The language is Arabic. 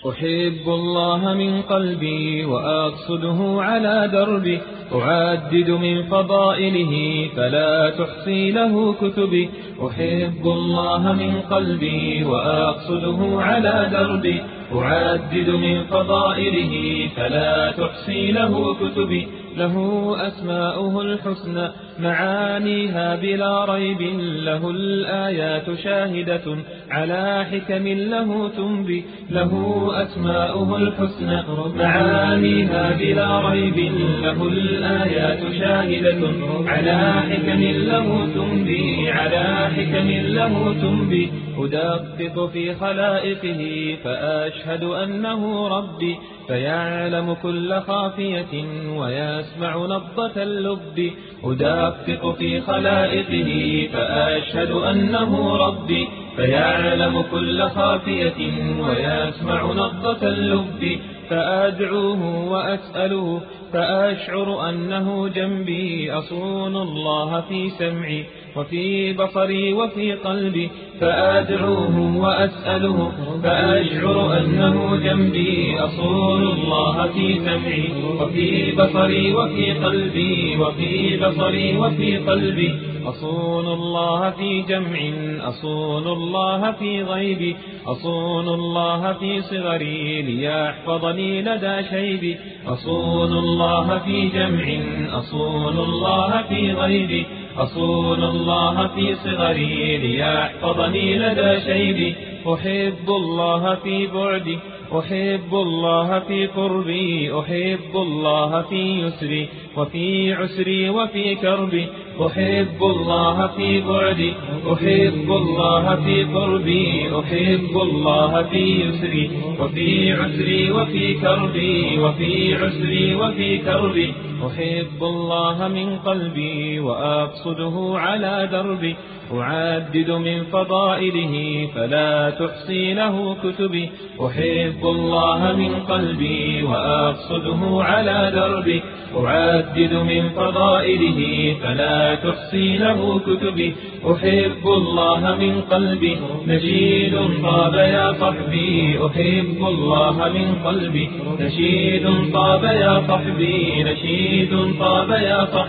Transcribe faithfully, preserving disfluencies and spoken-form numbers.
أحب الله من قلبي وأقصده على دربي، أعدد من فضائله فلا تحصي له كتبي. أحب الله من قلبي وأقصده على دربي، أعدد من فضائله فلا تحصي له كتبي. له أسماؤه الحسنى معانيها بلا ريب، له الآيات شاهدة على حكم له تنبي. له أسماؤه الحسنى معانيها بلا ريب، له الآيات شاهدة على حكم له تنبي، على حكم له تنبي. أدقق في خلائقه فأشهد أنه ربي، فيعلم كل خافية ويسمع نبضة اللب. أدقق في خلائقه فأشهد أنه ربي، فيعلم كل خافية ويسمع نبضة اللب. فأدعوه وأسأله فأشعر أنه جنبي، أصون الله في سمعي وفي بصري وفي قلبي. فأدعوه وأسأله فأشعر أنه جنبي، أصون الله في سمعي وفي بصري وفي قلبي، وفي بصري وفي قلبي. أصون الله في جمع، أصون الله في غيبي، أصون الله في صغري ليحفظني لدى شيبي. أصون الله في جمع، أصون الله في غيبي، أصون الله في صغري ليحفظني لدى شيبي. أحب الله في بعدي، أحب الله في قربي، أحب الله في يسري وفي عسري وفي كربي. أحب الله في بعدي، أحب الله في قربي، أحب الله في يسري وفي عسري وفي كربي، وفي عسري وفي كربي. أحب الله من قلبي وأقصده على دربي، أعدد من فضائله فلا تحصي له كتبي. أحب الله من قلبي وأقصده على دربي، أعدد من فضائله فلا تحصي له كتبي. أحب الله من قلبي نشيد طاب يا صحبي، أحب الله من قلبي نشيد طاب يا صحبي، نشيد طاب يا صحبي.